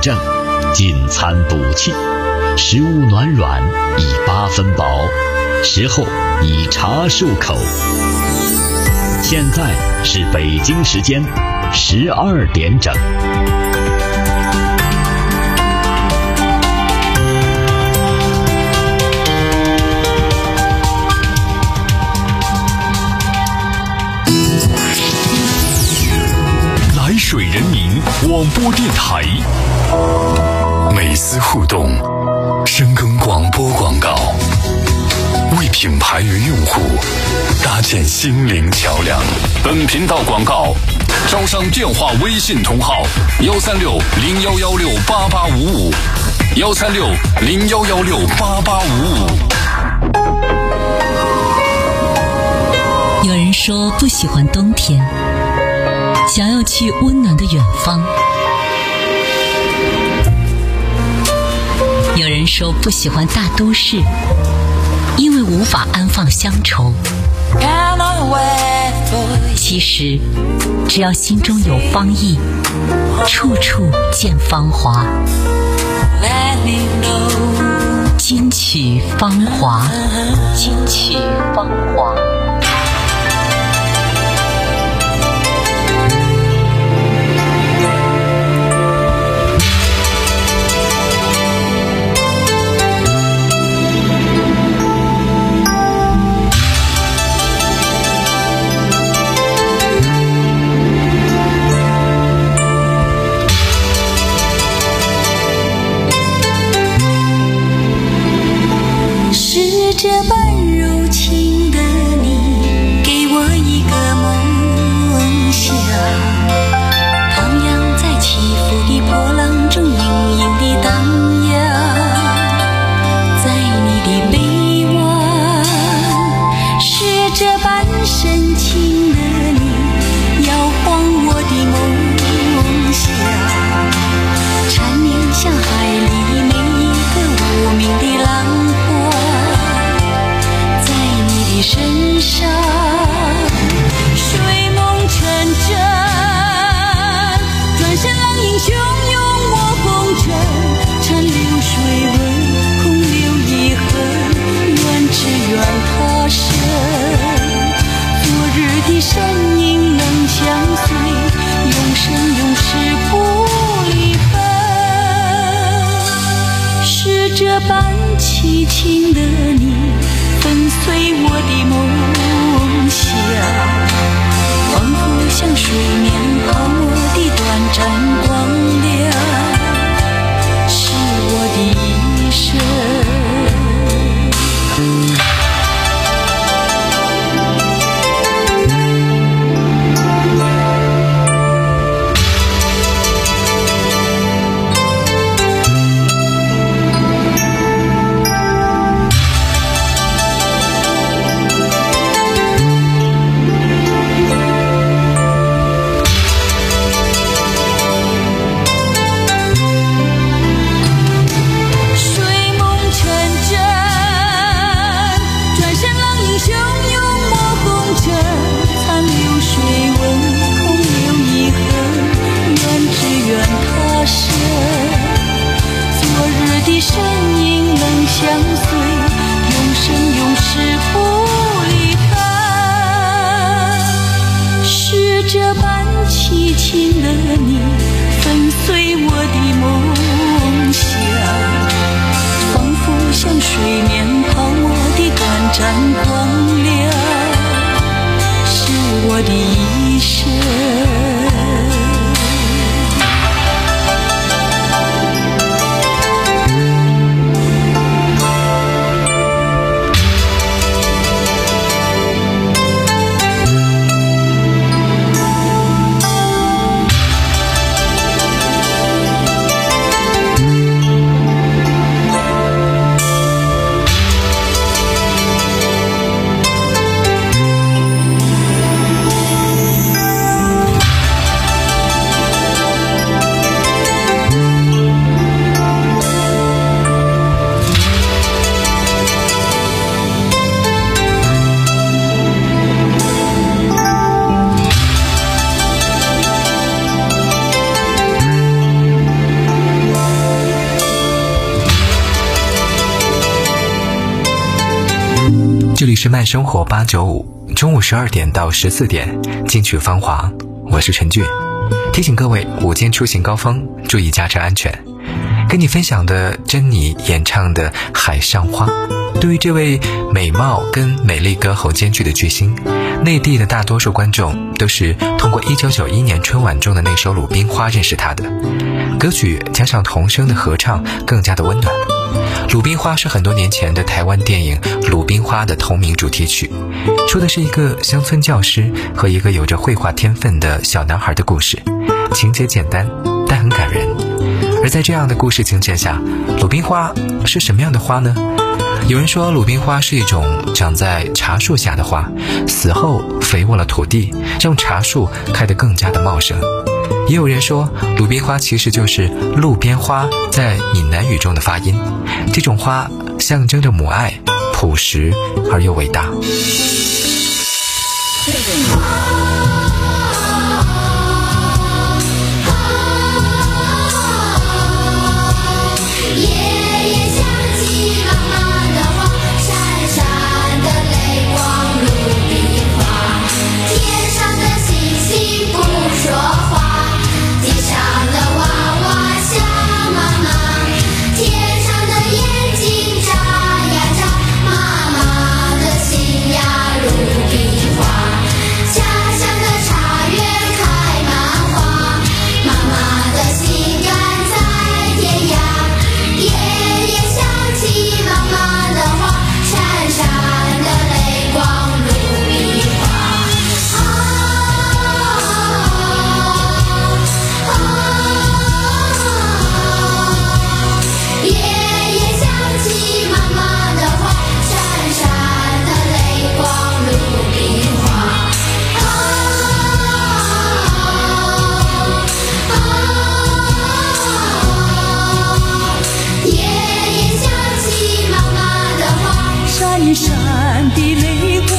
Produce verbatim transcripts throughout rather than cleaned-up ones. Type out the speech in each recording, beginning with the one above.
症，进餐补气，食物暖软，以八分饱，食后以茶漱口。现在是北京时间十二点整。 来水人民广播电台，美思互动，深耕广播广告，为品牌与用户搭建心灵桥梁。本频道广告招商电话微信同号幺三六零幺幺六八八五五幺三六零幺幺六八八五五。 有人说不喜欢冬天，想要去温暖的远方。有人说不喜欢大都市，因为无法安放乡愁。其实只要心中有芳意，处处见芳华。金曲芳华，金曲芳华。 这般柔情的你，给我一个梦想，徜徉在起伏的波浪中，隐隐地荡漾。在你的臂弯，是这般深情的你，摇晃我的梦想，缠绵像海里每一个无名的浪花。身上睡梦成真，转身浪影汹涌我红尘，残留水纹空留遗恨，愿只愿他生，昨日的身影能相随，永生永世不离分。是这般凄情的你，粉碎我的梦想，仿佛像水面泡沫的短暂光亮，是我的一生。 这里是慢生活八九五，中午十二点到十四点，金曲芳华，我是陈俊。提醒各位午间出行高峰，注意驾车安全。跟你分享的珍妮演唱的《海上花》，对于这位美貌跟美丽歌喉兼具的巨星，内地的大多数观众都是通过一九九一年春晚中的那首《鲁冰花》认识她的。歌曲加上童声的合唱，更加的温暖。《鲁冰花》是很多年前的台湾电影《鲁冰花》的同名主题曲，说的是一个乡村教师和一个有着绘画天分的小男孩的故事，情节简单但很感人。而在这样的故事情节下，鲁冰花是什么样的花呢？有人说鲁冰花是一种长在茶树下的花，死后肥沃了土地，让茶树开得更加的茂盛。也有人说鲁冰花其实就是路边花在闽南语中的发音，这种花象征着母爱，朴实而又伟大。 闪的泪光，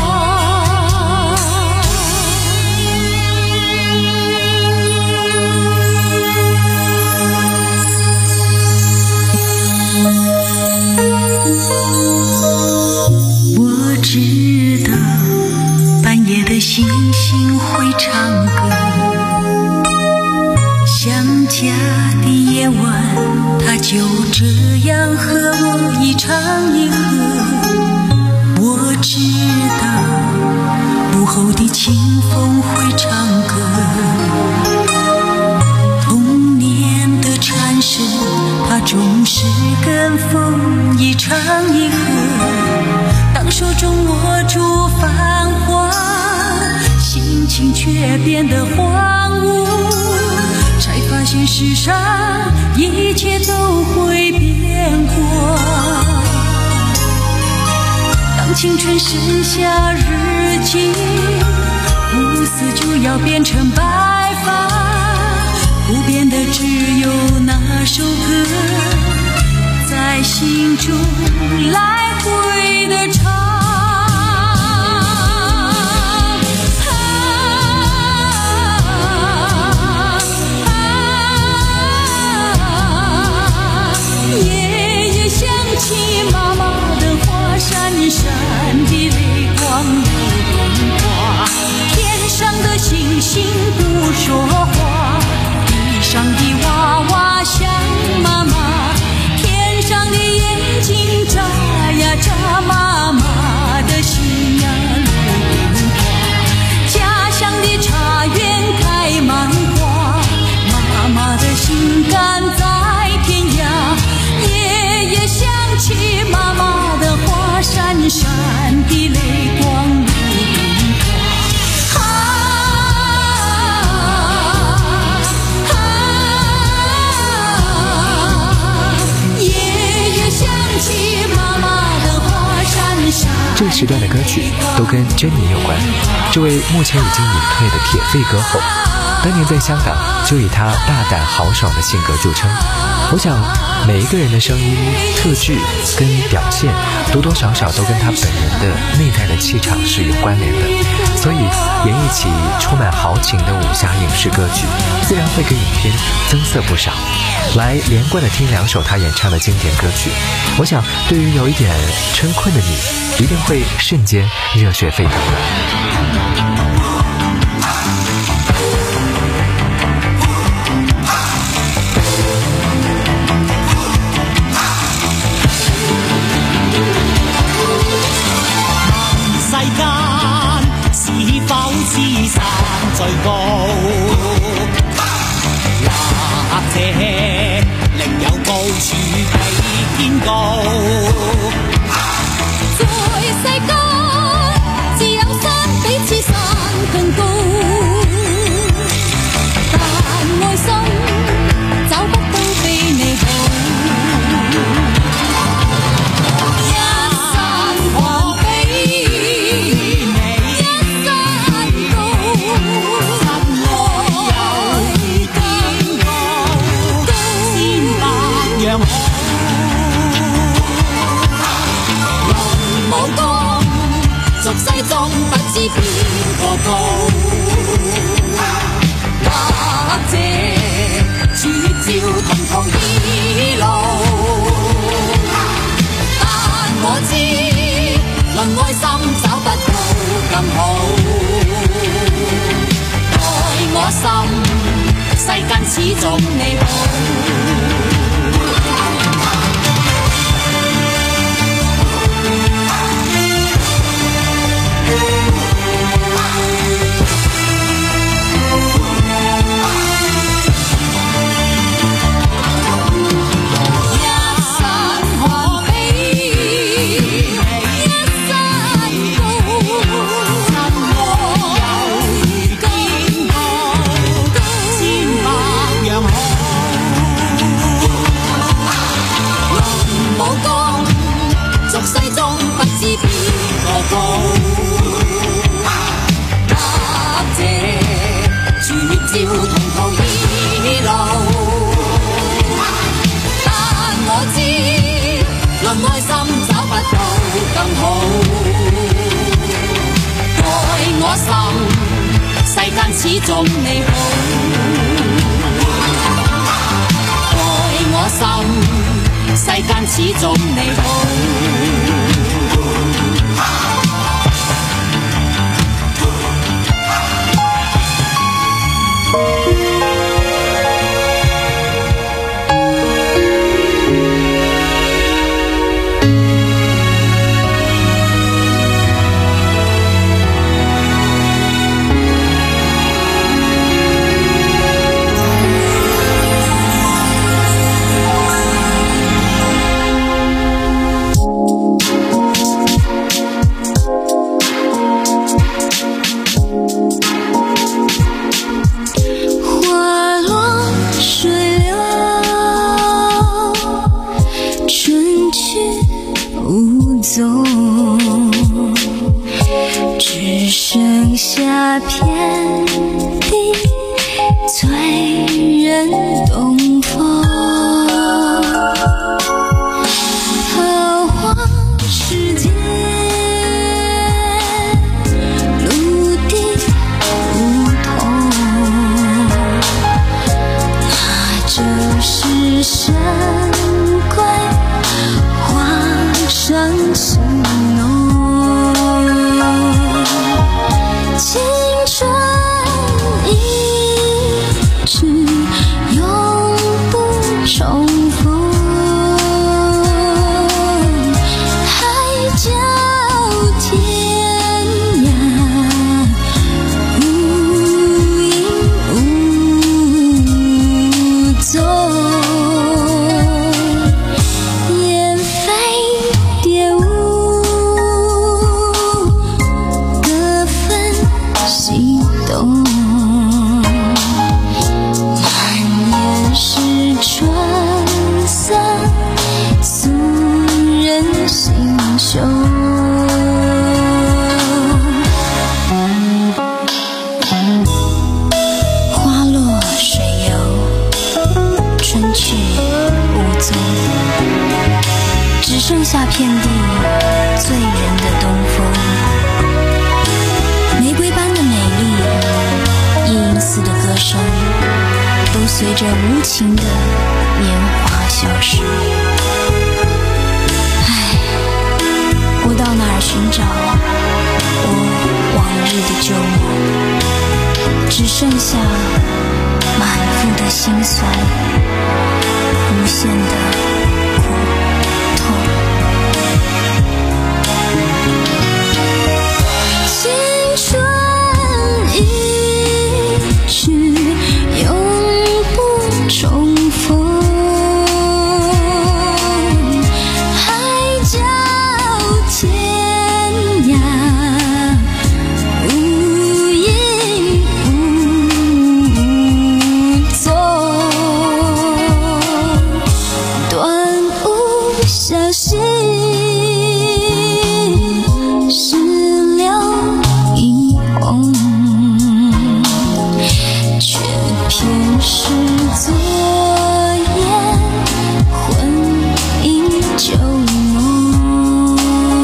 我知道半夜的星星会唱歌，想家的夜晚，它就这样和我一唱一和。我知道午后的清风会唱歌，童年的蝉声，它总是跟风一唱一和。当手中握住繁华，心情却变得荒芜，才发现世上一切都会变过。当青春剩下日记，乌丝就要变成白发，不变的只有那首歌，在心中来回的唱。夜夜想起妈妈的话，闪闪的泪光如冰花，天上的星星不说话，地上的娃娃想妈妈，天上的眼睛眨呀眨，妈妈的心呀如冰花，家乡的茶园开满花，妈妈的心肝在天涯，夜夜想起妈妈的话，闪闪的泪光如冰花。啊啊夜夜想起妈妈的话，闪闪。 这个时段的歌曲都跟珍妮有关。这位目前已经隐退的铁肺歌后，当年在香港就以她大胆豪爽的性格著称。我想每一个人的声音特质跟表现多多少少都跟他本人的内在的气场是有关联的，所以演绎起充满豪情的武侠影视歌曲，自然会给影片增色不少。来连贯的听两首他演唱的经典歌曲，我想对于有一点春困的你一定会瞬间热血沸腾的。 山最高，或者另有高處比天高。 在世間，自有山比此山更高，但愛心找不到比你好。俗世中不知邊個高，或者處照同途異路，但我知論愛心找不到更好。愛我心，世間始終你好。愛心找不到更好，愛我心，世間始終你好。愛我心，世間始終你好。只剩下遍地醉人东风，桃花世界陆地不同，那就是神怪花上情浓。青春一直永不重逢，海角天涯无影无踪，雁飞蝶舞，各分心动，满眼是春色，诉人心胸。花落水游，春去无踪，只剩下遍地醉人的东风。玫瑰般的美丽，夜莺似的歌声，都随着无情的年华消失。唉，我到哪儿去寻找我往日的旧梦，只剩下满腹的心酸，无限的苦痛。青春一去永不重逢，海角天涯无影无踪，断无消息，事了一红，却偏是昨夜魂萦旧梦，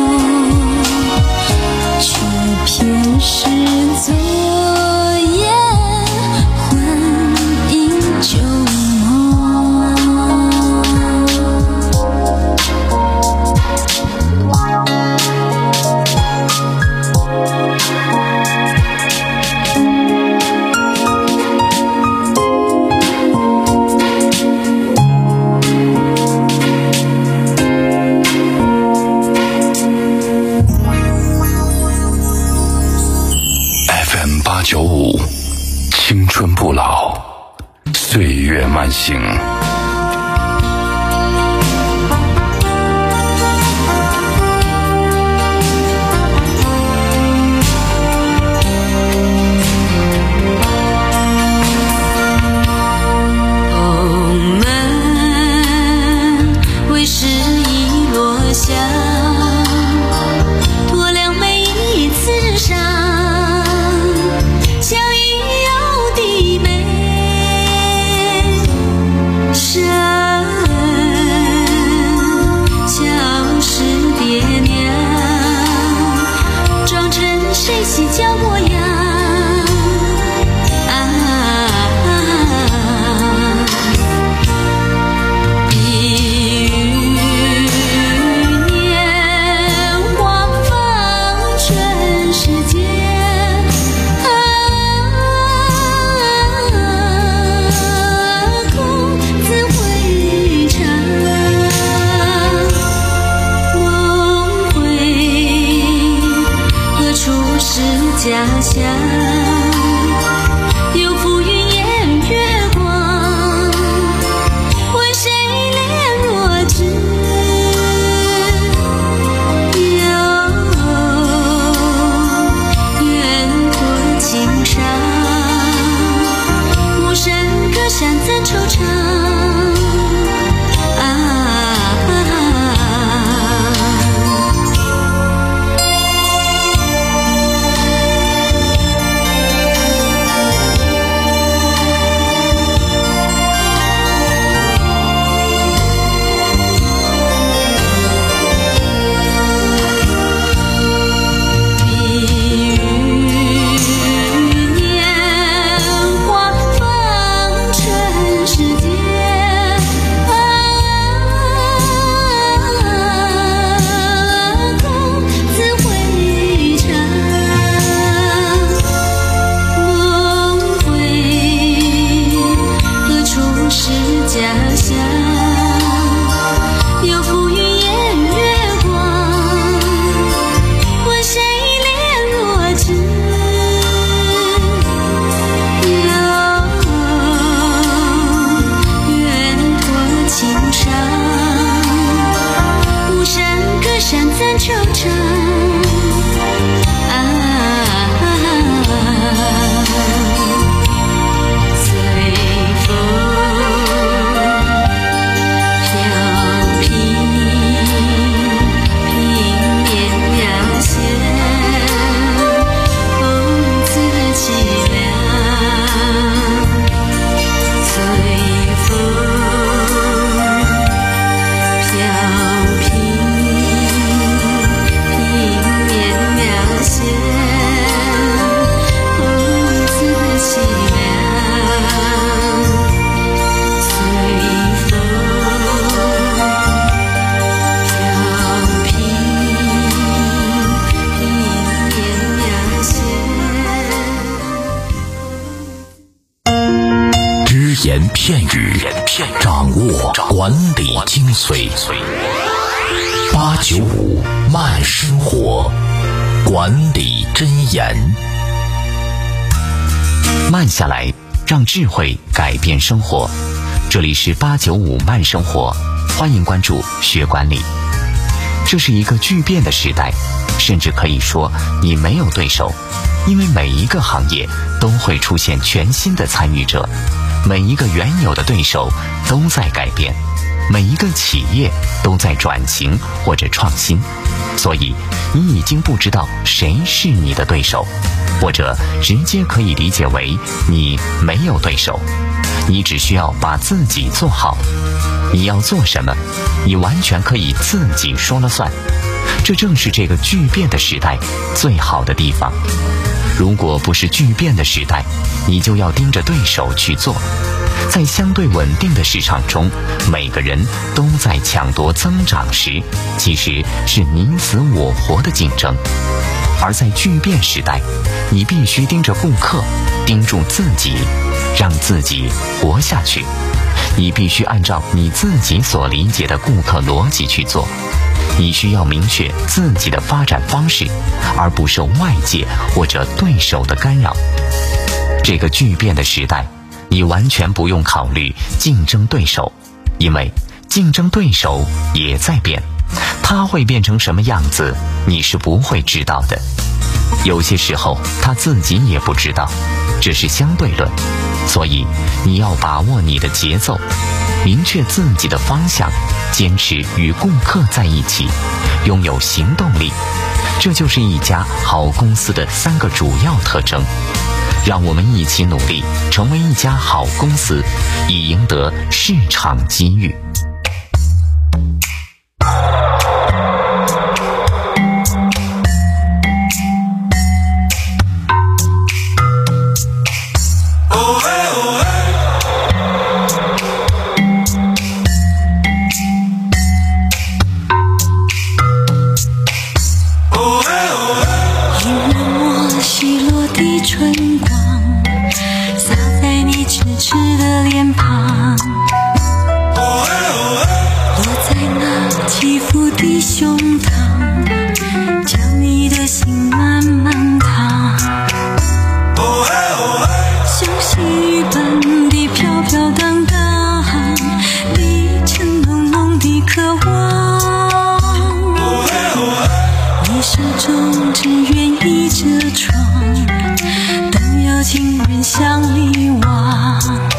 却偏是昨夜魂萦旧梦。 F M 八九五，青春不老，岁月慢行。 红门为时已落下，多亮每一次伤，像已有的悲伤，消失爹娘，装成谁洗脚模样啊，一余年华放全世界啊，空自回肠，梦回何处是家乡？有浮云掩月光，为谁怜若只有远托情伤，巫山隔山怎惆怅啊，一余年华放全世界啊，空自回肠，梦回何处是家乡？有浮云掩月光，问谁怜若只有远托情伤，巫山隔山怎惆怅啊，随风飘萍，平面渺线，空自凄凉，随风飘萍，平言片语，掌握管理精髓。八九五慢生活，管理箴言。 慢下来，让智慧改变生活。这里是八九五慢生活，欢迎关注学管理。这是一个巨变的时代，甚至可以说你没有对手，因为每一个行业都会出现全新的参与者，每一个原有的对手都在改变，每一个企业都在转型或者创新，所以你已经不知道谁是你的对手，或者直接可以理解为你没有对手，你只需要把自己做好。你要做什么，你完全可以自己说了算。这正是这个巨变的时代最好的地方。如果不是巨变的时代，你就要盯着对手去做。在相对稳定的市场中，每个人都在抢夺增长时，其实是你死我活的竞争。而在巨变时代，你必须盯着顾客，盯住自己，让自己活下去。你必须按照你自己所理解的顾客逻辑去做。你需要明确自己的发展方式，而不受外界或者对手的干扰。这个巨变的时代，你完全不用考虑竞争对手，因为竞争对手也在变，他会变成什么样子，你是不会知道的。有些时候他自己也不知道，这是相对论。所以你要把握你的节奏，明确自己的方向，坚持与顾客在一起，拥有行动力。这就是一家好公司的三个主要特征。让我们一起努力，成为一家好公司，以赢得市场机遇。 春光洒在你痴痴的脸庞，落在那起伏的胸膛，将你的心慢慢烫，像细雨般的飘飘荡荡，历程浓浓的渴望，你始终只愿意遮窗，情人向里望，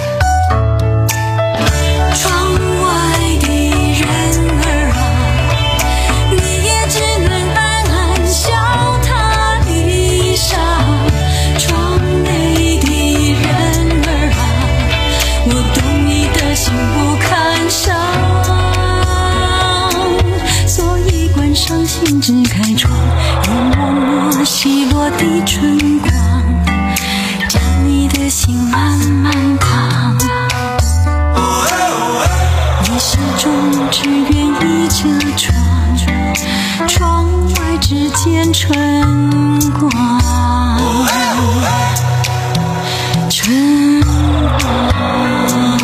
窗外的人儿啊，你也只能暗暗笑他离殇，窗内的人儿啊，我懂你的心不堪伤，所以关上心只开窗，一抹抹稀落的春光，心慢慢烫，你始终只愿意遮窗，窗外只见春光，春光。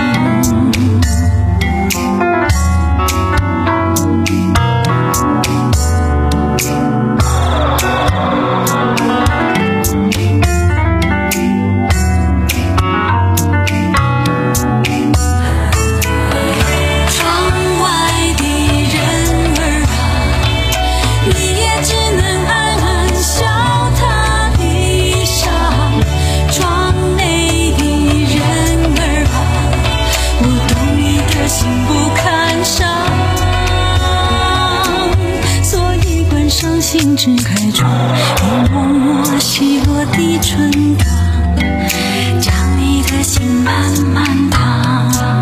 心只开窗，一抹抹稀落的春光，将你的心慢慢烫，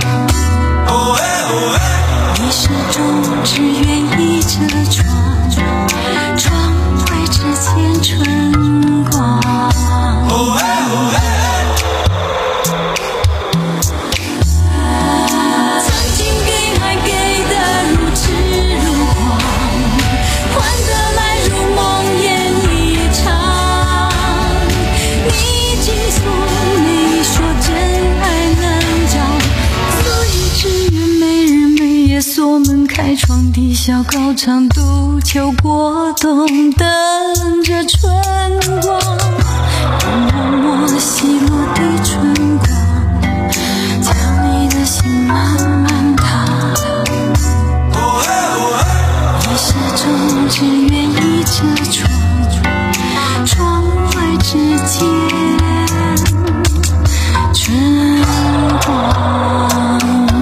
你始终只愿意遮窗，窗外只见春光。你说真爱能小高唱渡秋过冬，等着春光，让默默细落的春光，将你的心慢慢踏踏。一时中只愿倚着窗，窗外只见春光。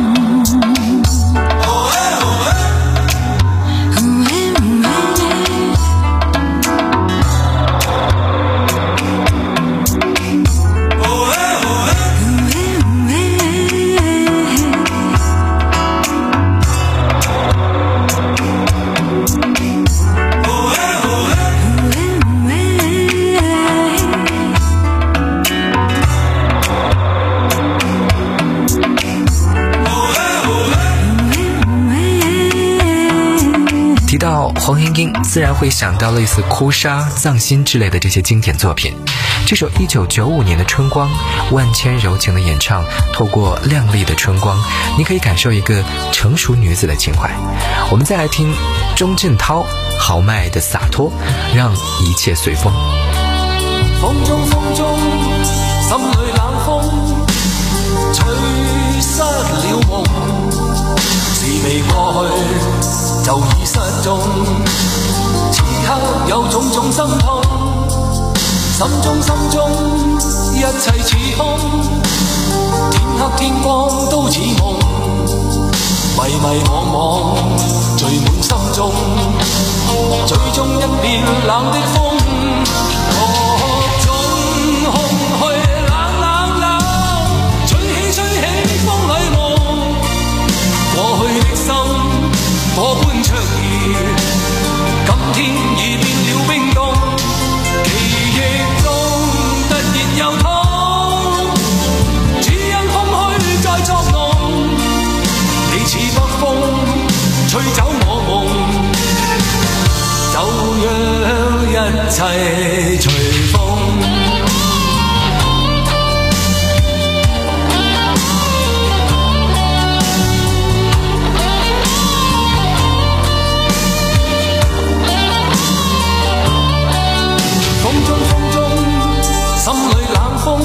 提到黄莺莺，自然会想到类似《哭砂》《葬心》之类的这些经典作品。这首一九九五年的《春光》，万千柔情的演唱，透过亮丽的春光，你可以感受一个成熟女子的情怀。我们再来听钟镇涛豪迈的洒脱，让一切随风。 风中风中，心裏冷風，吹失了夢，事未過去就已失蹤，此刻有種種心痛，心中心中一切似空，天黑天光都似夢，迷迷惘惘聚滿心中，最終一片冷的風，各種空虛冷冷冷，吹起吹起風裏夢，過去的心火般灼熱，今天已變了冰凍，記憶中突然又痛，只因空虛在作弄，你似北風吹走我夢，就讓一切隨風。心裏冷風，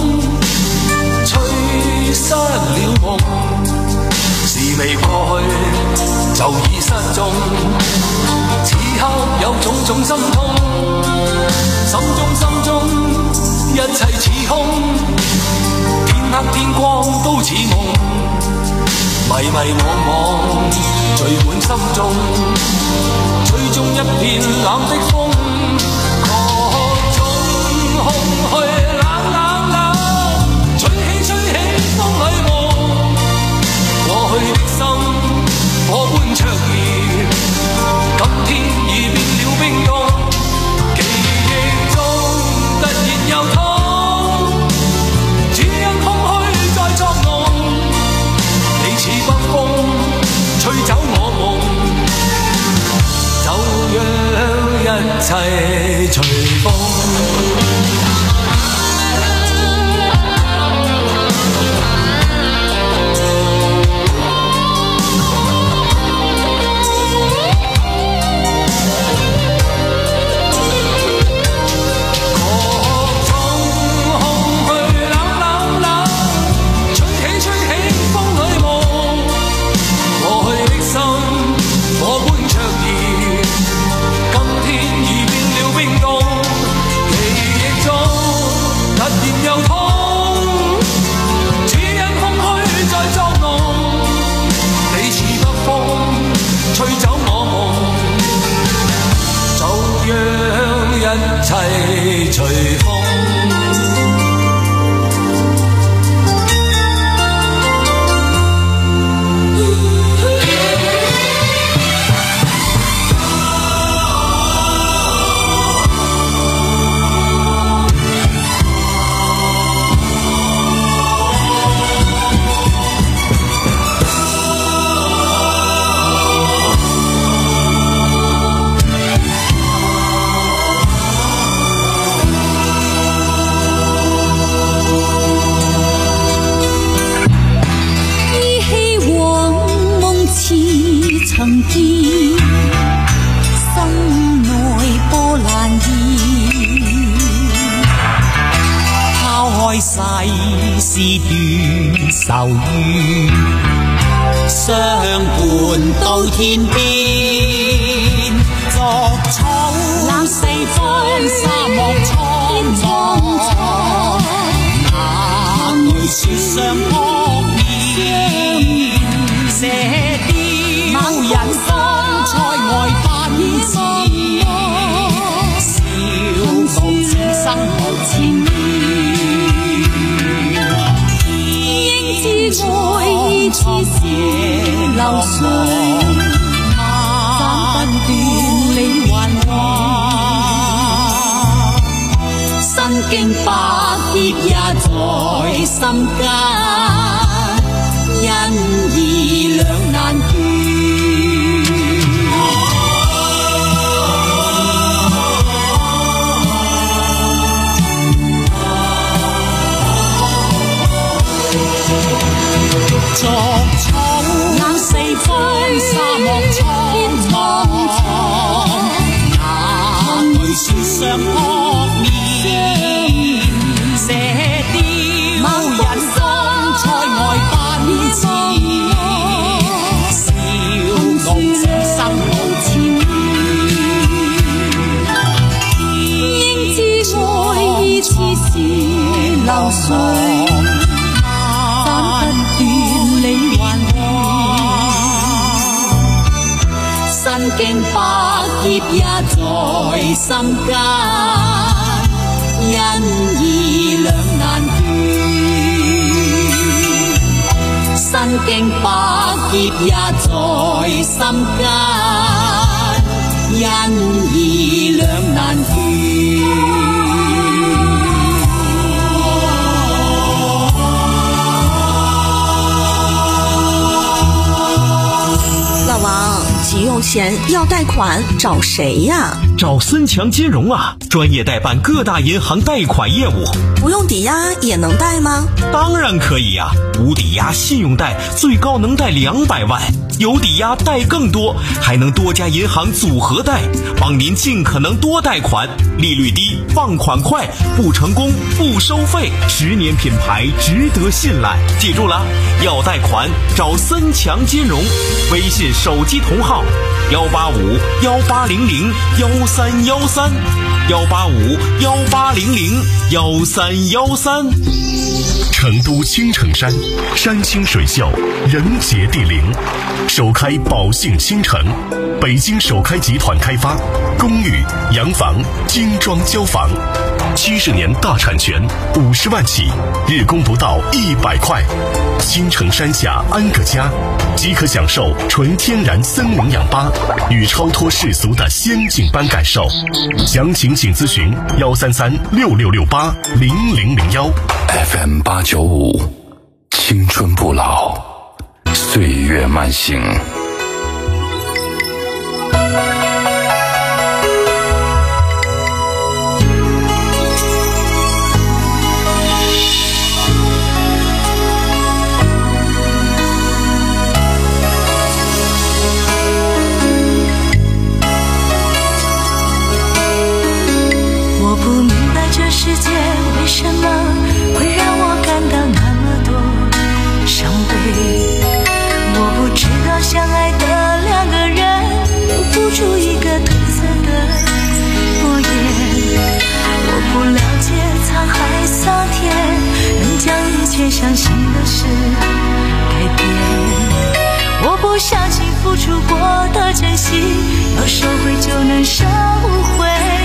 吹失了夢，事未過去就已失蹤，此刻有種種心痛，心中心中一切似空，天黑天光都似夢，迷迷惘惘聚滿心中，最終一片冷的風，各種空虛冷冷冷，吹起吹起風裏夢，過去的心火般灼熱，今天已變了冰凍，記憶中突然又痛，只因空虛在作弄，你似北風吹走我夢，就讓一切隨風。吹走我夢，就讓一切隨風。 是斷愁怨，相伴到天邊，作草四方沙漠蒼茫，哪懼雪上撲面，射雕人生塞外奔馳，笑傲此生無纏綿，應知愛意似是流水，斬不斷理還亂，身經百劫也在心間，因義兩難斷。作草四方沙漠蒼茫，哪懼雪上撲面，射雕人生塞外奔馳，笑傲此生無纏綿，應知愛意似是流水，身經百劫也在心間，因義兩難斷。身經百劫也在心間，因義兩難斷。 急用钱要贷款找谁呀？ 找森强金融啊，专业代办各大银行贷款业务。 不用抵押也能贷吗？ 当然可以呀、啊，无抵押信用贷最高能贷两百万，有抵押贷更多，还能多家银行组合贷，帮您尽可能多贷款，利率低，放款快，不成功不收费，十年品牌值得信赖。记住了，要贷款找森强金融，微信手机同号幺八五幺八零零幺三幺三，幺八五幺八零零幺三幺三。 成都青城山，山清水秀，人杰地灵，首开宝兴新城，北京首开集团开发，公寓、洋房、精装交房，七十年大产权，五十万起，日供不到一百块。青城山下安个家，即可享受纯天然森林氧吧与超脱世俗的仙境般感受。详情请咨询幺三三六六六八零零零幺。F M 八九五，青春不老，岁月慢行。 我不明白这世界为什么会让我感到那么多伤悲，我不知道相爱的两个人能付出一个褪色的诺言，我不了解沧海桑田能将一切相信的事改变，我不相信付出过的真心要收回就能收回，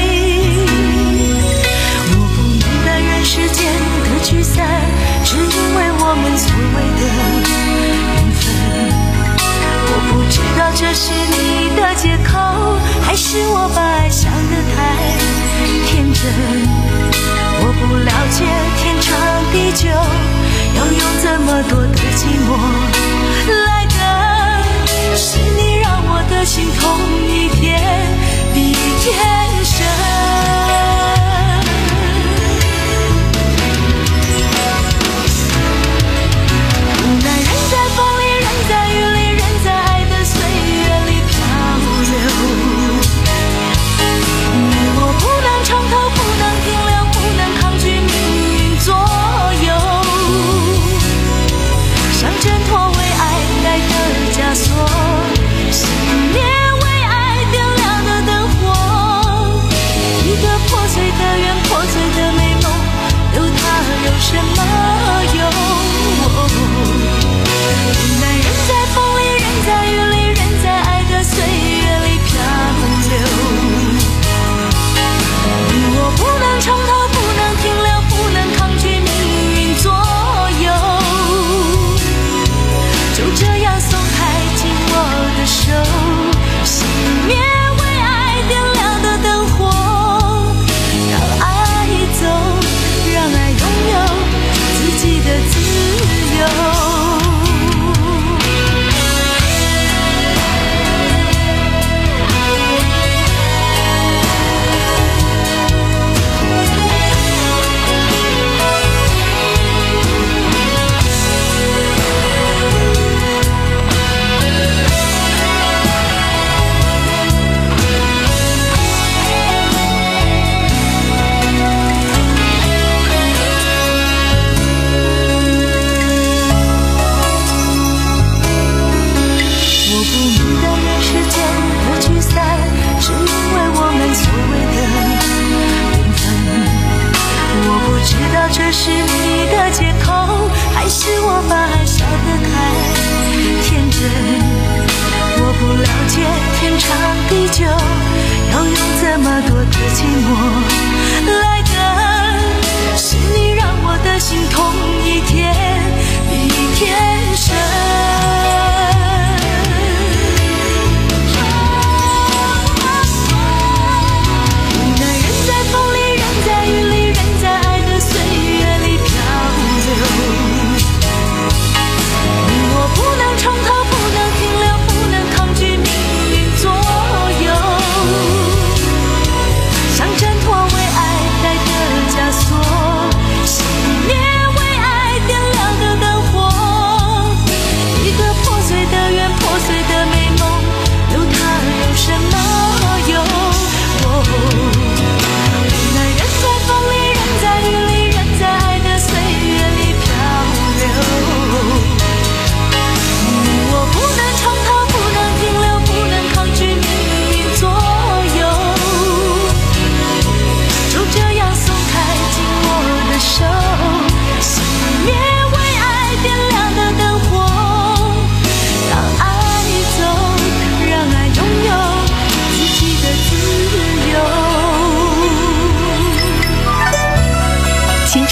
世间的聚散，只因为我们所谓的缘分。我不知道这是你的借口，还是我把爱想得太天真。我不了解天长地久，要用这么多的寂寞来等。是你让我的心痛一天比一天深。不能长头，不能停留，不能抗拒命运左右。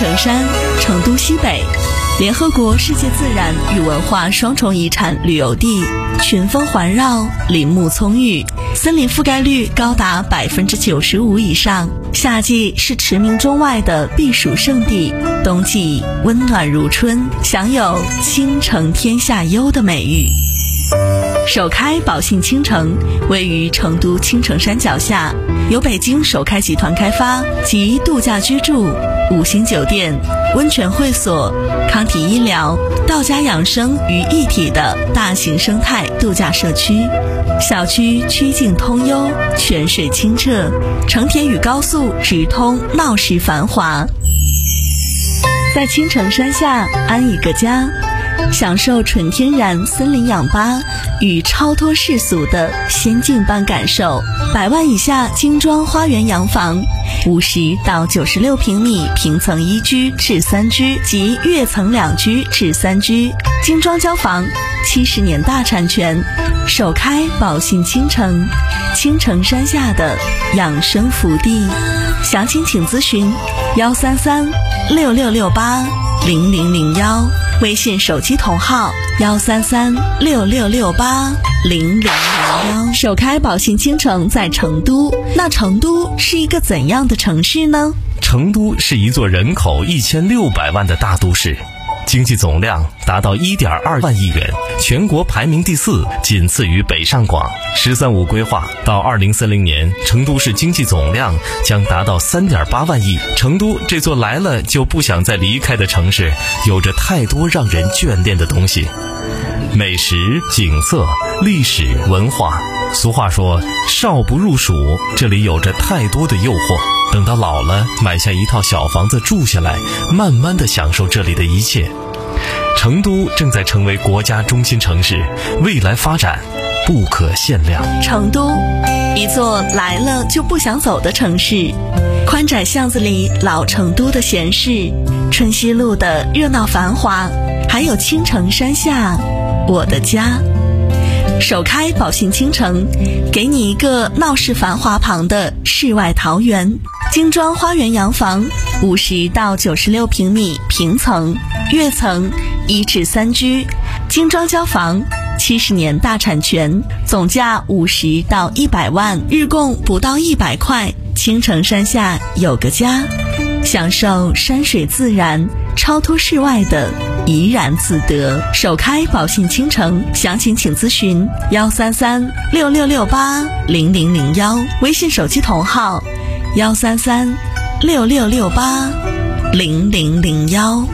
城山，成都西北，联合国世界自然与文化双重遗产旅游地，群峰环绕，林木葱郁，森林覆盖率高达百分之九十五以上。夏季是驰名中外的避暑胜地，冬季温暖如春，享有倾城天下优的美誉。首开宝信倾城位于成都青城山脚下，由北京首开集团开发，集度假居住、五星酒店、温泉会所、康体医疗、道家养生于一体的大型生态度假社区。小区曲径通幽，泉水清澈，成田与高速直通，闹市繁华。在青城山下安一个家，享受纯天然森林氧吧与超脱世俗的仙境般感受。百万以下精装花园洋房，五十到九十六平米平层一居至三居及跃层两居至三居，精装交房，七十年大产权，首开宝信倾城，青城山下的养生福地。详情请咨询幺三三六六六八零零零幺，微信手机同号幺三三六六六八零零零幺。首开宝信倾城在成都，那成都是一个怎样的城市呢？ 成都是一座人口一千六百万的大都市，经济总量达到 一点二万亿元，全国排名第四，仅次于北上广。十三五规划到二零三零年，成都市经济总量将达到 三点八万亿。成都这座来了就不想再离开的城市，有着太多让人眷恋的东西，美食、景色、历史、文化。俗话说少不入蜀，这里有着太多的诱惑，等到老了买下一套小房子住下来，慢慢地享受这里的一切。成都正在成为国家中心城市，未来发展不可限量。 成都，一座来了就不想走的城市。宽窄巷子里老成都的闲适，春熙路的热闹繁华，还有青城山下我的家。首开宝信倾城，给你一个闹市繁华旁的世外桃源。精装花园洋房，五十到九十六平米平层、跃层一至三居，精装交房，七十年大产权，总价五十到一百万，日供不到一百块。青城山下有个家，享受山水自然，超脱世外的怡然自得。首开宝信倾城，详情请咨询幺三三六六六八零零零幺，微信手机同号幺三三六六六八零零零幺。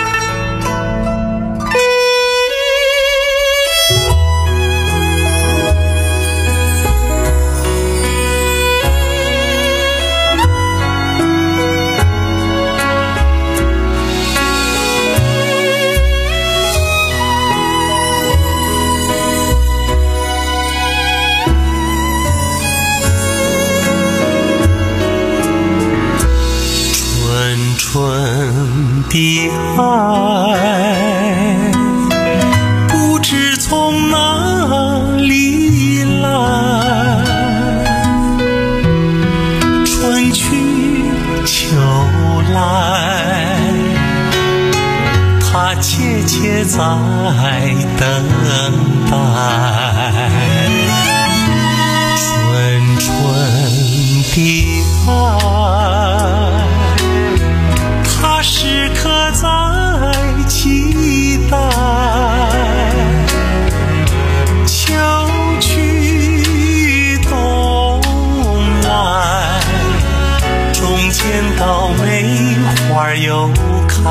春的爱不知从哪里来，春去秋来，它切切在等待。春春的爱，它时刻在期待，秋去冬来，终见到梅花又开。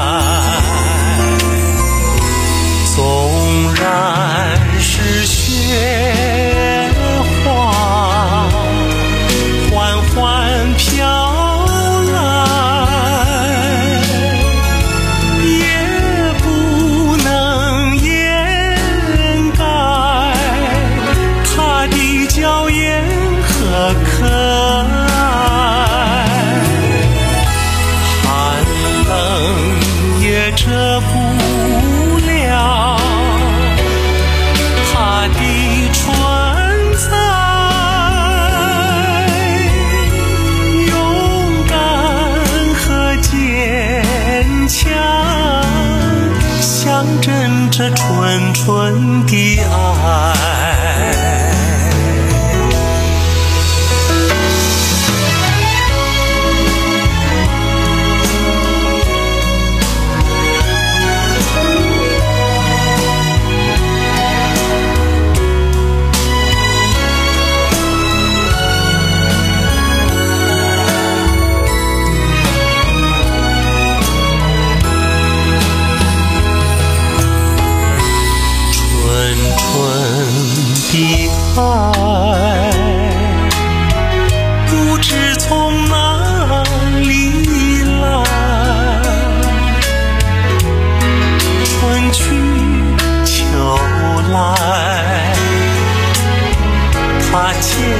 纵然是雪花缓缓飘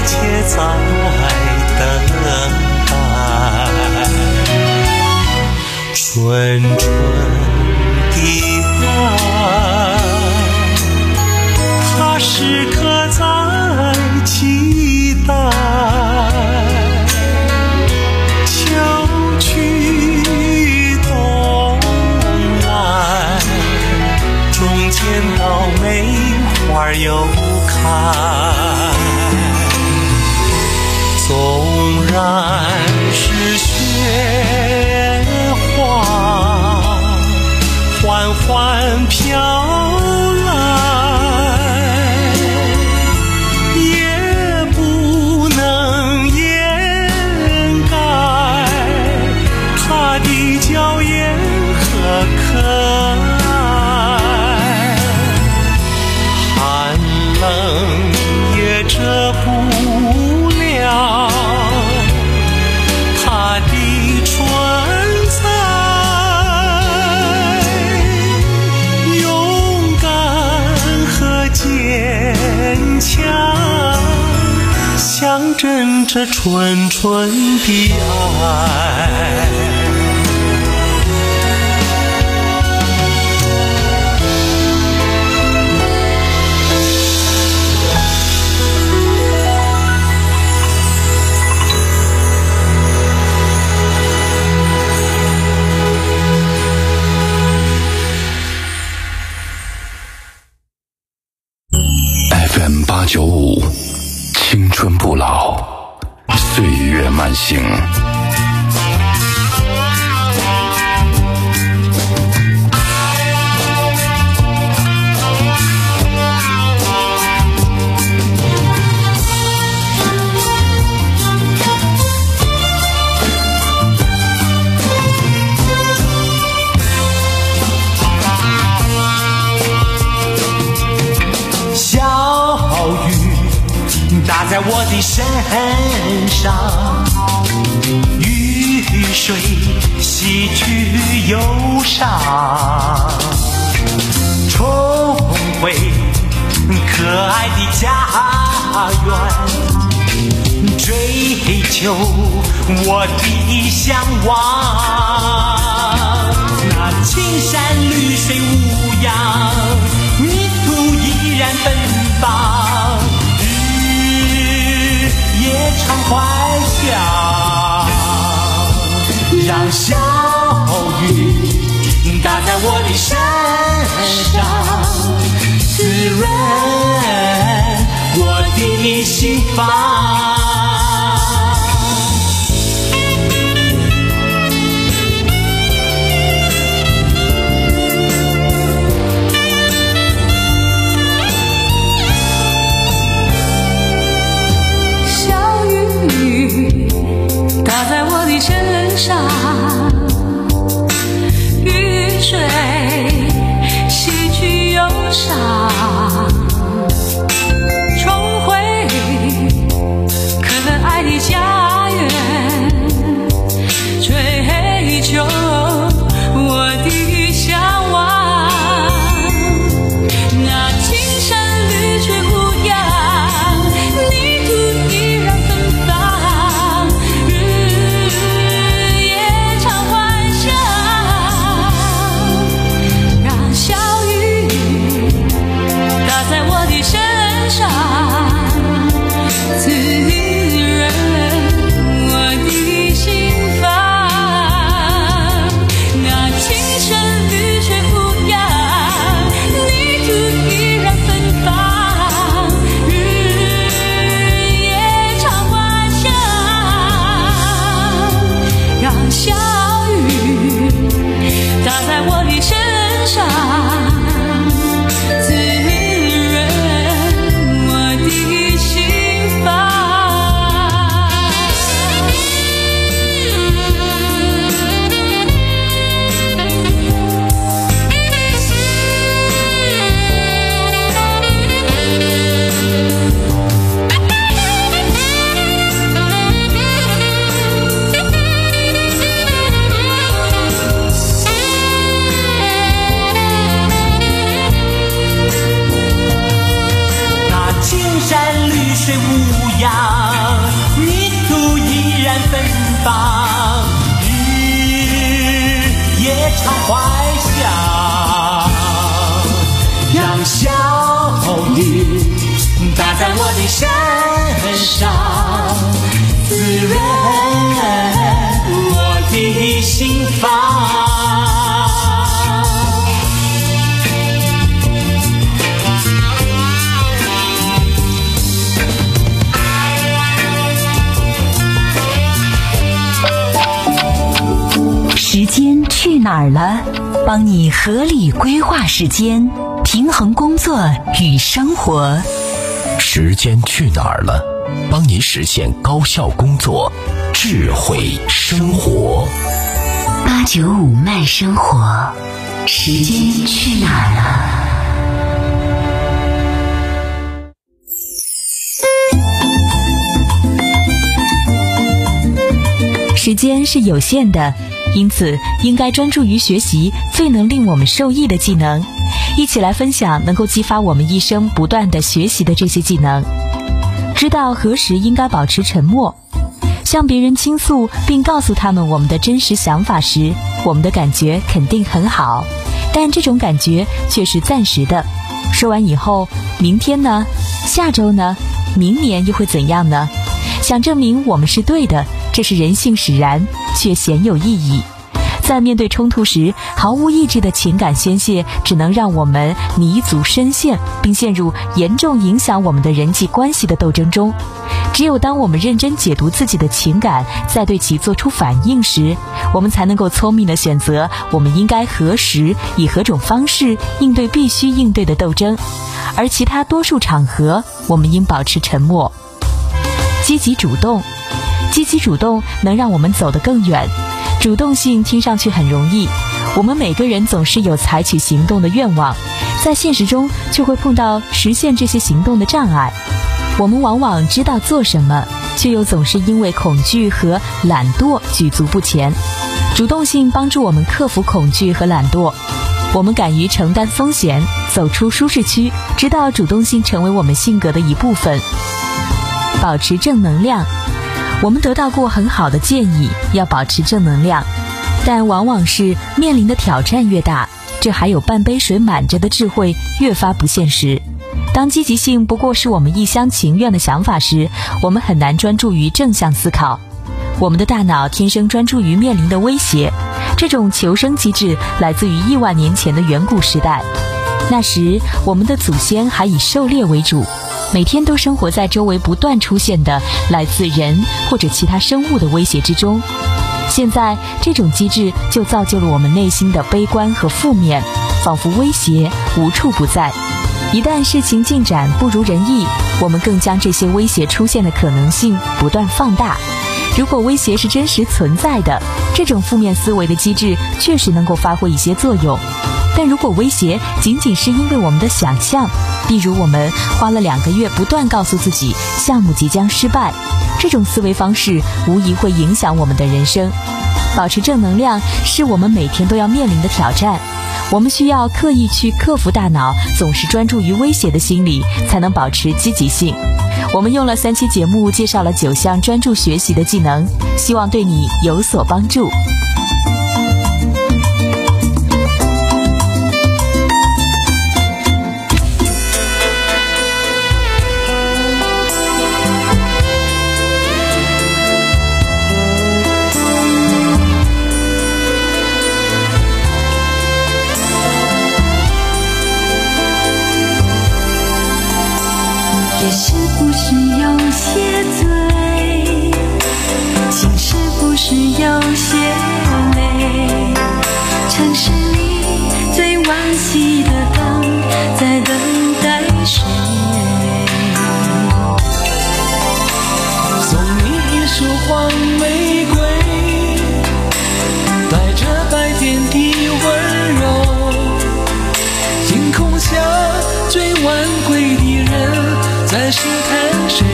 切在等待。纯纯的爱，它时刻在期待。秋去冬来，中间到梅花又开。纵然是雪花缓缓飘来，也不能掩盖它的娇艳和可爱。寒冷也遮不了它的存在。勇敢和坚强象征着纯纯的爱。 F M 八九五，青春不老，岁月慢行。 打在我的身上，雨水洗去忧伤，重回可爱的家园，追求我的向往。那青山绿水无恙，泥土依然芬芳，夜长欢笑，让小雨打在我的身上，滋润我的心房。 打在我的身上，雨水洗去忧伤，重回可爱的家园，追求我的向往。那青山绿水无恙，泥土依然芬芳，滋润我的心房。那青山绿水无恙，泥土依然芬芳，日夜常欢笑，让小雨打在我的身上，滋润我的心房。 然芬芳，雨也常怀想，让小雨打在我的身上，滋润我的心房。 时间去哪儿了？帮你合理规划时间，平衡工作与生活。 时间去哪儿了？帮你实现高效工作，智慧生活。 八九五慢生活，时间去哪儿了？时间是有限的，因此应该专注于学习最能令我们受益的技能，一起来分享能够激发我们一生不断的学习的这些技能。知道何时应该保持沉默，向别人倾诉并告诉他们我们的真实想法时，我们的感觉肯定很好，但这种感觉却是暂时的。说完以后，明天呢？下周呢？明年又会怎样呢？想证明我们是对的，这是人性使然，却鲜有意义。在面对冲突时，毫无意志的情感宣泄只能让我们泥足深陷，并陷入严重影响我们的人际关系的斗争中。只有当我们认真解读自己的情感，再对其做出反应时，我们才能够聪明地选择我们应该何时以何种方式应对必须应对的斗争，而其他多数场合我们应保持沉默。积极主动，积极主动能让我们走得更远。主动性听上去很容易，我们每个人总是有采取行动的愿望，在现实中却会碰到实现这些行动的障碍。我们往往知道做什么，却又总是因为恐惧和懒惰举足不前。主动性帮助我们克服恐惧和懒惰，我们敢于承担风险，走出舒适区，直到主动性成为我们性格的一部分。保持正能量，我们得到过很好的建议，要保持正能量，但往往是面临的挑战越大，这还有半杯水满着的智慧越发不现实。当积极性不过是我们一厢情愿的想法时，我们很难专注于正向思考。我们的大脑天生专注于面临的威胁，这种求生机制来自于亿万年前的远古时代。那时我们的祖先还以狩猎为主，每天都生活在周围不断出现的来自人或者其他生物的威胁之中。现在这种机制就造就了我们内心的悲观和负面，仿佛威胁无处不在。一旦事情进展不如人意，我们更将这些威胁出现的可能性不断放大。如果威胁是真实存在的，这种负面思维的机制确实能够发挥一些作用。但如果威胁仅仅是因为我们的想象，例如我们花了两个月不断告诉自己项目即将失败，这种思维方式无疑会影响我们的人生。保持正能量是我们每天都要面临的挑战，我们需要刻意去克服大脑总是专注于威胁的心理，才能保持积极性。我们用了三期节目介绍了九项专注学习的技能，希望对你有所帮助。 也是不是有些醉，心是不是有些累，城市里最惋惜的灯在等待谁， 送你一束黄玫瑰，带着白天的温柔，天空下最晚归的人在试探谁？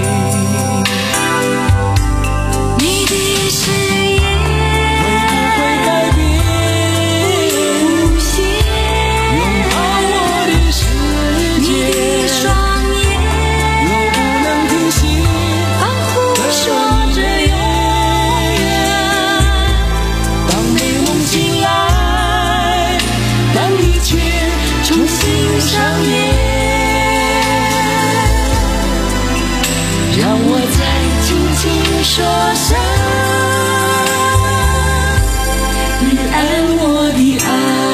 你的誓言会不会改变？ 不谢， 拥抱我的世界， 你的双眼又不能停息， 仿佛说着永说声你爱我的爱。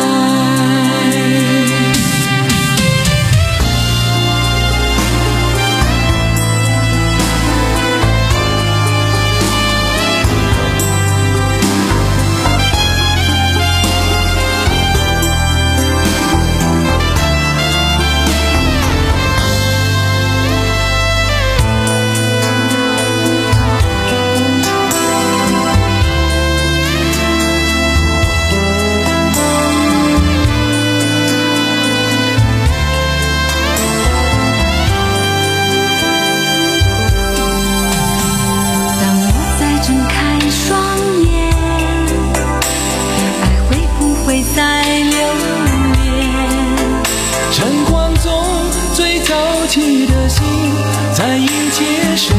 在迎接谁？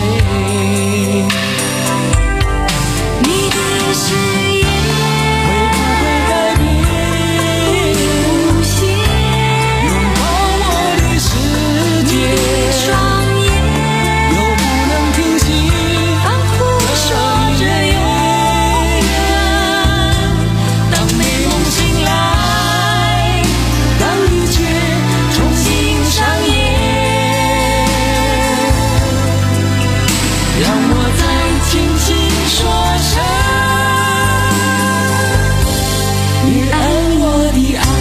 你的誓言会不会改变？无限拥抱我的世界，双眼又不能停息，仿佛说着永远。当美梦醒来，当一切重新上演，让我再轻轻说声你爱我的爱。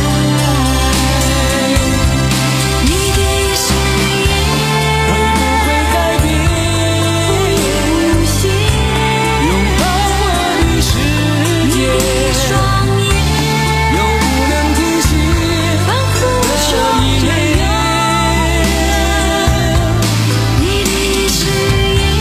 你的誓言会不会改变？无限拥抱我的世界，双眼又不能停息，仿佛说着永远。你的誓言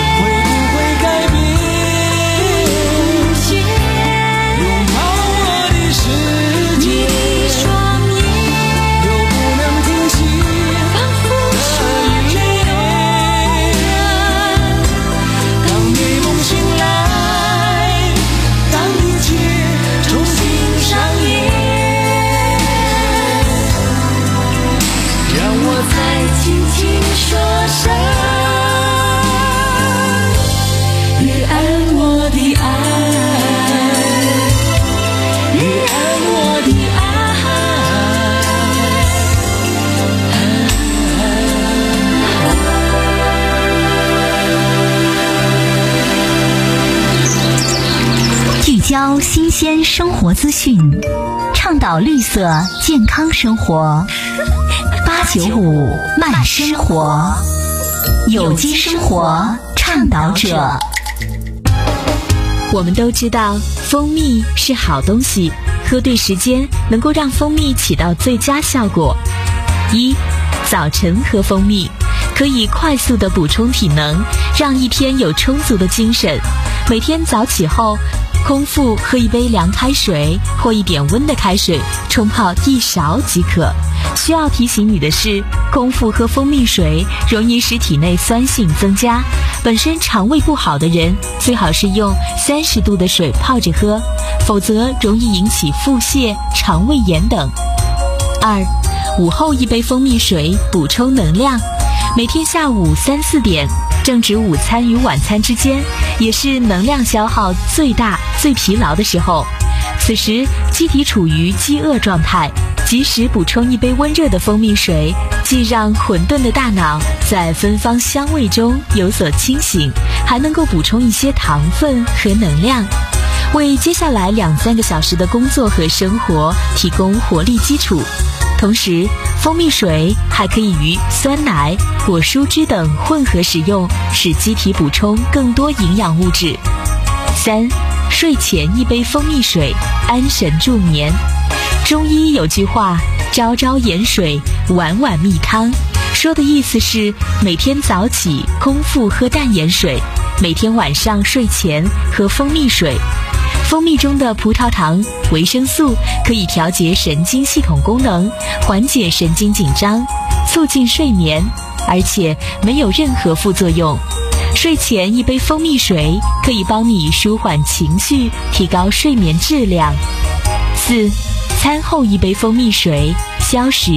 交新鲜生活资讯，倡导绿色健康生活。八九五慢生活，有机生活倡导者。 我们都知道，蜂蜜是好东西，喝对时间能够让蜂蜜起到最佳效果。一、早晨喝蜂蜜，可以快速的补充体能，让一天有充足的精神。每天早起后，空腹喝一杯凉开水或一点温的开水，冲泡一勺即可。需要提醒你的是，空腹喝蜂蜜水容易使体内酸性增加，本身肠胃不好的人最好是用三十度的水泡着喝，否则容易引起腹泻、肠胃炎等。二、午后一杯蜂蜜水补充能量，每天下午三四点，正值午餐与晚餐之间，也是能量消耗最大、最疲劳的时候。此时机体处于饥饿状态，及时补充一杯温热的蜂蜜水，既让混沌的大脑在芬芳香味中有所清醒，还能够补充一些糖分和能量，为接下来两三个小时的工作和生活提供活力基础。同时，蜂蜜水还可以与酸奶、果蔬汁等混合使用，使机体补充更多营养物质。三、睡前一杯蜂蜜水，安神助眠。中医有句话，朝朝盐水，晚晚蜜汤，说的意思是每天早起空腹喝淡盐水，每天晚上睡前喝蜂蜜水。蜂蜜中的葡萄糖、维生素可以调节神经系统功能，缓解神经紧张，促进睡眠，而且没有任何副作用。睡前一杯蜂蜜水可以帮你舒缓情绪，提高睡眠质量。四、餐后一杯蜂蜜水，消食